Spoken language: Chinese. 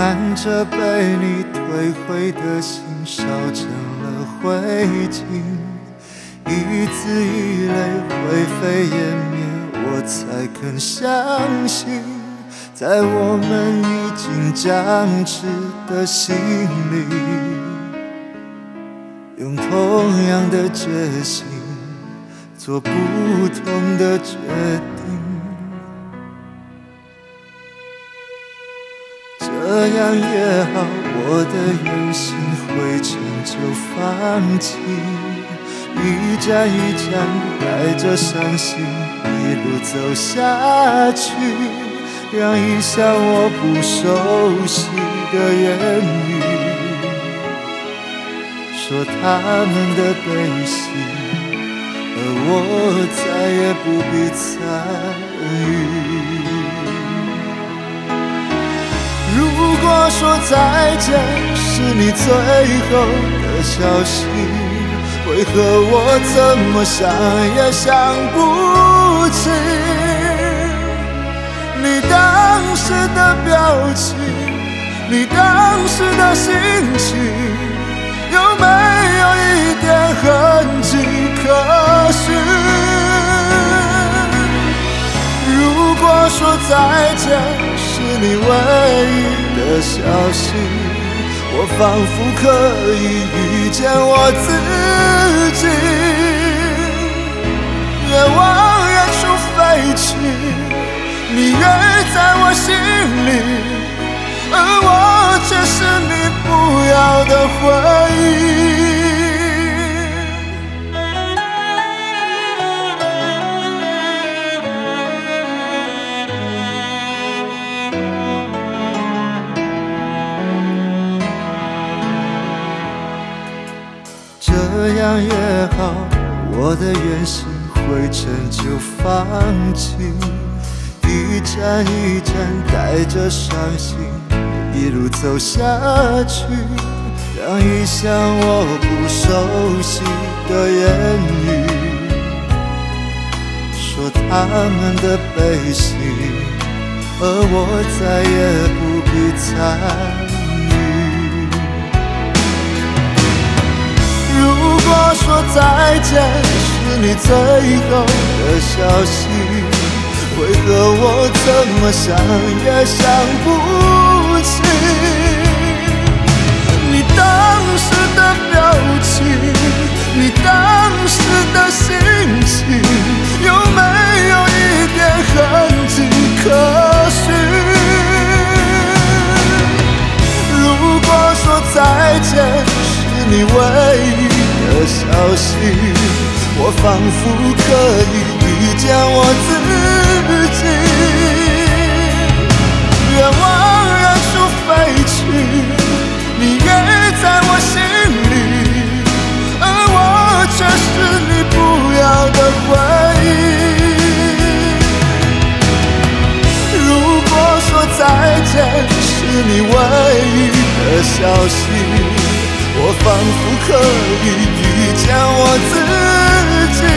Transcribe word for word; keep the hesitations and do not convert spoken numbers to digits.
看着被你退回的心烧成了灰烬，一字一泪灰飞烟灭，我才肯相信，在我们已经僵持的心里，用同样的决心做不同的决定。这样也好，我的原心灰尘就放弃，一站一站带着伤心一路走下去，让一向我不熟悉的言语说他们的悲喜，而我再也不必参与。如果说再见是你最后的消息，为何我怎么想也想不起你当时的表情，你当时的心情，有没有一点痕迹可寻？如果说再见是你唯一的消息，我仿佛可以遇见我自己。愿往远处飞去，你约在我心里，而我却是你不要的回忆。这样也好，我的原心灰尘就放弃，一站一站带着伤心一路走下去，让一向我不熟悉的言语说他们的悲喜，而我再也不必参与。如果说再见是你最后的消息，为何我怎么想也想不起你当时的表情，你当时的心情，有没有一点痕迹可寻？如果说再见是你唯一的消息，我仿佛可以遇见我自己。愿往远处飞去，你约在我心里，而我却是你不要的回忆。如果说再见是你唯一的消息，我仿佛可以遇见我自己。